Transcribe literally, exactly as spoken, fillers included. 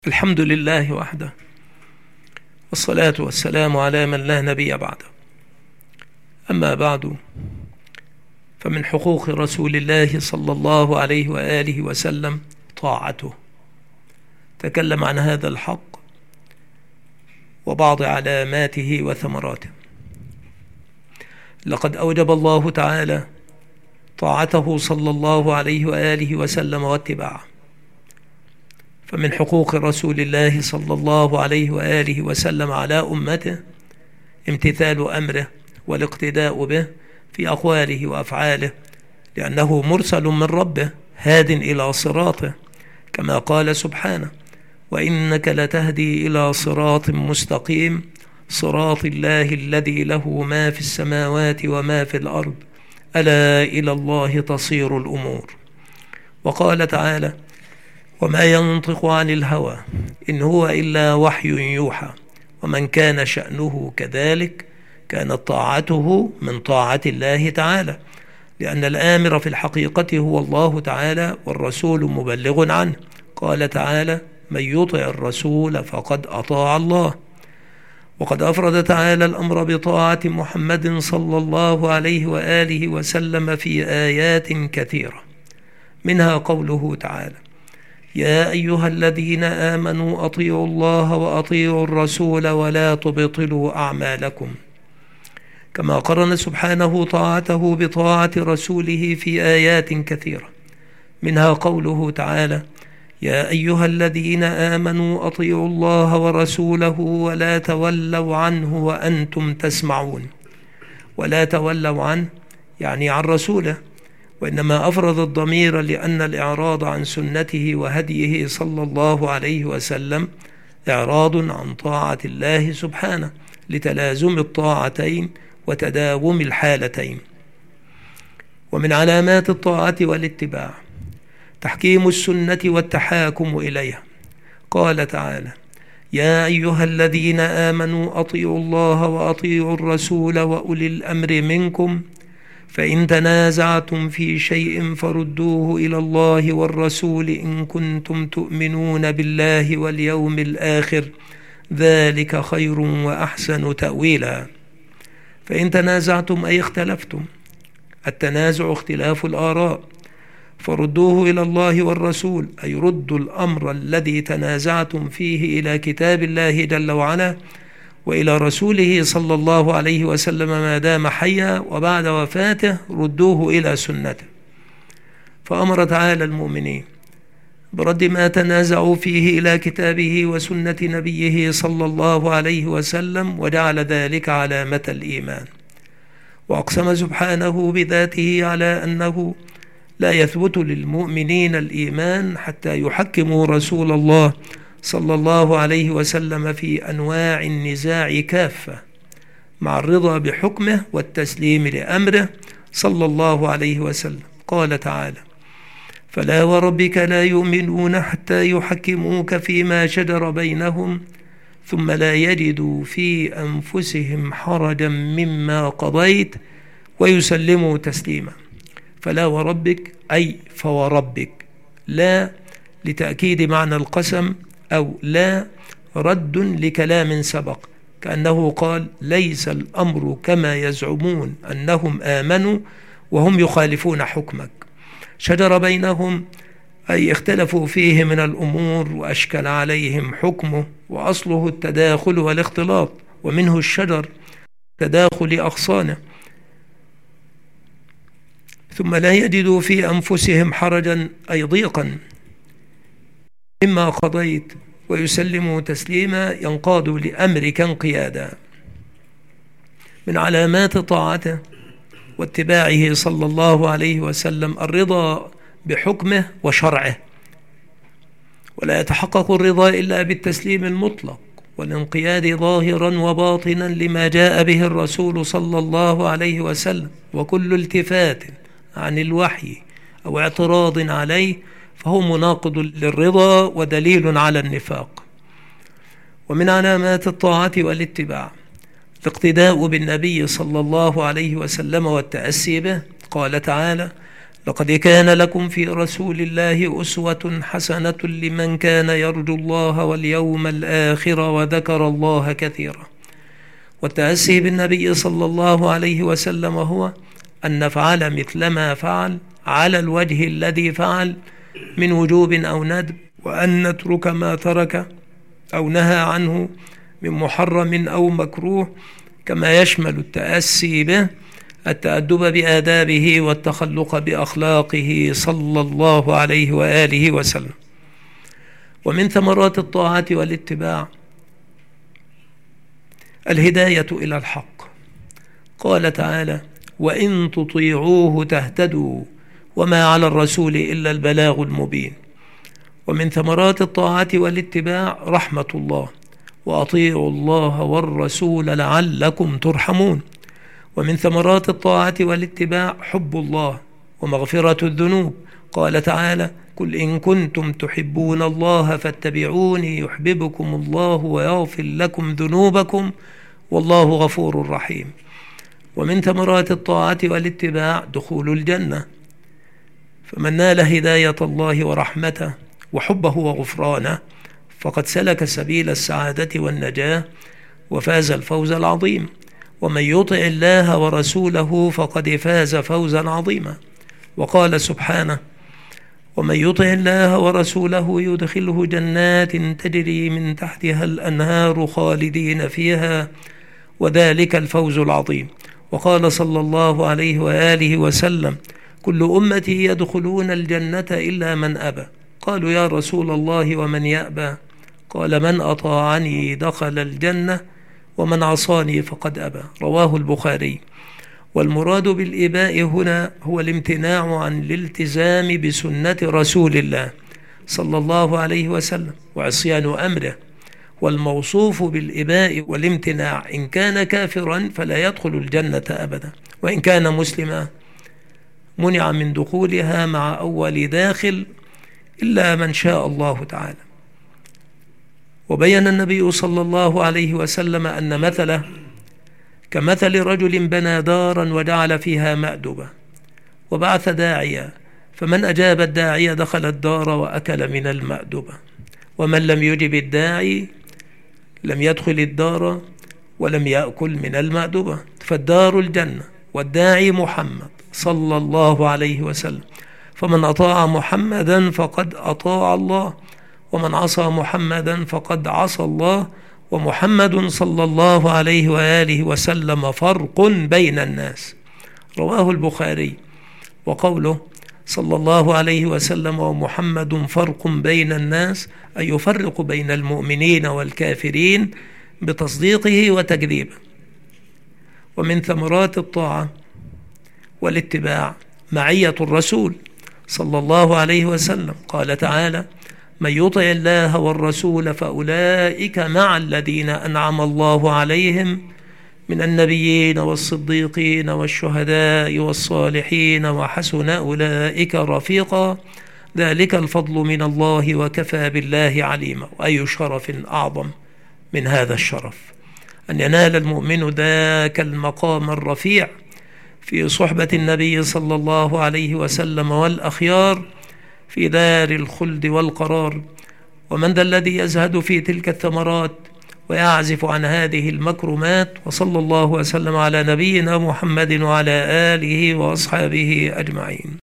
الحمد لله وحده، والصلاة والسلام على من لا نبي بعده. أما بعد، فمن حقوق رسول الله صلى الله عليه وآله وسلم طاعته. تكلم عن هذا الحق وبعض علاماته وثمراته. لقد أوجب الله تعالى طاعته صلى الله عليه وآله وسلم واتباعه. فمن حقوق رسول الله صلى الله عليه وآله وسلم على أمته امتثال أمره والاقتداء به في أقواله وأفعاله، لأنه مرسل من ربه هاد إلى صراطه، كما قال سبحانه: وإنك لتهدي إلى صراط مستقيم صراط الله الذي له ما في السماوات وما في الأرض ألا إلى الله تصير الأمور. وقال تعالى: وما ينطق عن الهوى إن هو إلا وحي يوحى، ومن كان شأنه كذلك كانت طاعته من طاعة الله تعالى، لأن الآمر في الحقيقة هو الله تعالى والرسول مبلغ عنه. قال تعالى: من يطع الرسول فقد أطاع الله. وقد أفرد تعالى الأمر بطاعة محمد صلى الله عليه وآله وسلم في آيات كثيرة، منها قوله تعالى: يا أيها الذين آمنوا أطيعوا الله وأطيعوا الرسول ولا تبطلوا أعمالكم. كما قرن سبحانه طاعته بطاعة رسوله في آيات كثيرة، منها قوله تعالى: يا أيها الذين آمنوا أطيعوا الله ورسوله ولا تولوا عنه وأنتم تسمعون. ولا تولوا عنه يعني عن رسوله، وإنما أفرض الضمير لأن الإعراض عن سنته وهديه صلى الله عليه وسلم إعراض عن طاعة الله سبحانه، لتلازم الطاعتين وتداوم الحالتين. ومن علامات الطاعة والاتباع تحكيم السنة والتحاكم إليها. قال تعالى: يا أيها الذين آمنوا أطيعوا الله وأطيعوا الرسول وأولي الأمر منكم فإن تنازعتم في شيء فردوه إلى الله والرسول إن كنتم تؤمنون بالله واليوم الآخر ذلك خير وأحسن تأويلا. فإن تنازعتم أي اختلفتم، التنازع اختلاف الآراء، فردوه إلى الله والرسول، أي ردوا الأمر الذي تنازعتم فيه إلى كتاب الله جل وعلا وإلى رسوله صلى الله عليه وسلم ما دام حيا، وبعد وفاته ردوه إلى سنته. فأمر تعالى المؤمنين برد ما تنازعوا فيه إلى كتابه وسنة نبيه صلى الله عليه وسلم، وجعل ذلك علامة الإيمان. وأقسم سبحانه بذاته على أنه لا يثبت للمؤمنين الإيمان حتى يحكموا رسول الله صلى الله عليه وسلم في أنواع النزاع كافة، مع الرضا بحكمه والتسليم لأمره صلى الله عليه وسلم. قال تعالى: فلا وربك لا يؤمنون حتى يحكموك فيما شجر بينهم ثم لا يجدوا في أنفسهم حرجا مما قضيت ويسلموا تسليما. فلا وربك أي فوربك، لا لتأكيد معنى القسم، أو لا رد لكلام سبق، كأنه قال: ليس الأمر كما يزعمون أنهم آمنوا وهم يخالفون حكمك. شجر بينهم أي اختلفوا فيه من الأمور وأشكل عليهم حكمه، وأصله التداخل والاختلاط، ومنه الشجر تداخل أغصانه. ثم لا يجدوا في أنفسهم حرجا أي ضيقا مما قضيت ويسلموا تسليما، ينقادوا لأمرك انقيادا. من علامات طاعته واتباعه صلى الله عليه وسلم الرضا بحكمه وشرعه. ولا يتحقق الرضا إلا بالتسليم المطلق والانقياد ظاهرا وباطنا لما جاء به الرسول صلى الله عليه وسلم، وكل التفات عن الوحي أو اعتراض عليه فهو مناقض للرضا ودليل على النفاق. ومن علامات الطاعة والاتباع الاقتداء بالنبي صلى الله عليه وسلم والتأسي به. قال تعالى: لقد كان لكم في رسول الله أسوة حسنة لمن كان يرجو الله واليوم الآخر وذكر الله كثيرا. والتأسي بالنبي صلى الله عليه وسلم هو أن نفعل مثل ما فعل على الوجه الذي فعل من وجوب أو ندب، وأن نترك ما ترك أو نهى عنه من محرم أو مكروه، كما يشمل التأسي به التأدب بآدابه والتخلق بأخلاقه صلى الله عليه وآله وسلم. ومن ثمرات الطاعة والاتباع الهداية إلى الحق. قال تعالى: وإن تطيعوه تهتدوا وما على الرسول إلا البلاغ المبين. ومن ثمرات الطاعة والاتباع رحمة الله، وأطيعوا الله والرسول لعلكم ترحمون. ومن ثمرات الطاعة والاتباع حب الله ومغفرة الذنوب. قال تعالى: قل إن كنتم تحبون الله فاتبعوني يحببكم الله ويغفر لكم ذنوبكم والله غفور رحيم. ومن ثمرات الطاعة والاتباع دخول الجنة، فمن نال هداية الله ورحمته وحبه وغفرانه فقد سلك سبيل السعادة والنجاة وفاز الفوز العظيم. ومن يطع الله ورسوله فقد فاز فوزا عظيما. وقال سبحانه: ومن يطع الله ورسوله يدخله جنات تجري من تحتها الأنهار خالدين فيها وذلك الفوز العظيم. وقال صلى الله عليه وآله وسلم: كل أمتي يدخلون الجنة إلا من أبى. قالوا: يا رسول الله ومن يأبى؟ قال: من أطاعني دخل الجنة ومن عصاني فقد أبى. رواه البخاري. والمراد بالإباء هنا هو الامتناع عن الالتزام بسنة رسول الله صلى الله عليه وسلم وعصيان أمره. والموصوف بالإباء والامتناع إن كان كافرا فلا يدخل الجنة أبدا، وإن كان مسلما منع من دخولها مع أول داخل إلا من شاء الله تعالى. وبين النبي صلى الله عليه وسلم أن مثله كمثل رجل بنى دارا وجعل فيها مأدبة وبعث داعيا، فمن أجاب الداعي دخل الدار وأكل من المأدبة، ومن لم يجب الداعي لم يدخل الدار ولم يأكل من المأدبة. فالدار الجنة والداعي محمد صلى الله عليه وسلم، فمن أطاع محمدا فقد أطاع الله، ومن عصى محمدا فقد عصى الله. ومحمد صلى الله عليه وآله وسلم فرق بين الناس. رواه البخاري. وقوله صلى الله عليه وسلم ومحمد فرق بين الناس أي يفرق بين المؤمنين والكافرين بتصديقه وتكذيبه. ومن ثمرات الطاعة والاتباع معية الرسول صلى الله عليه وسلم. قال تعالى: من يطع الله والرسول فأولئك مع الذين أنعم الله عليهم من النبيين والصديقين والشهداء والصالحين وحسن أولئك رفيقا ذلك الفضل من الله وكفى بالله عليما. وأي شرف أعظم من هذا الشرف أن ينال المؤمن ذاك المقام الرفيع في صحبة النبي صلى الله عليه وسلم والأخيار في دار الخلد والقرار. ومن ذا الذي يزهد في تلك الثمرات ويعزف عن هذه المكرمات؟ وصلى الله وسلم على نبينا محمد وعلى آله وأصحابه أجمعين.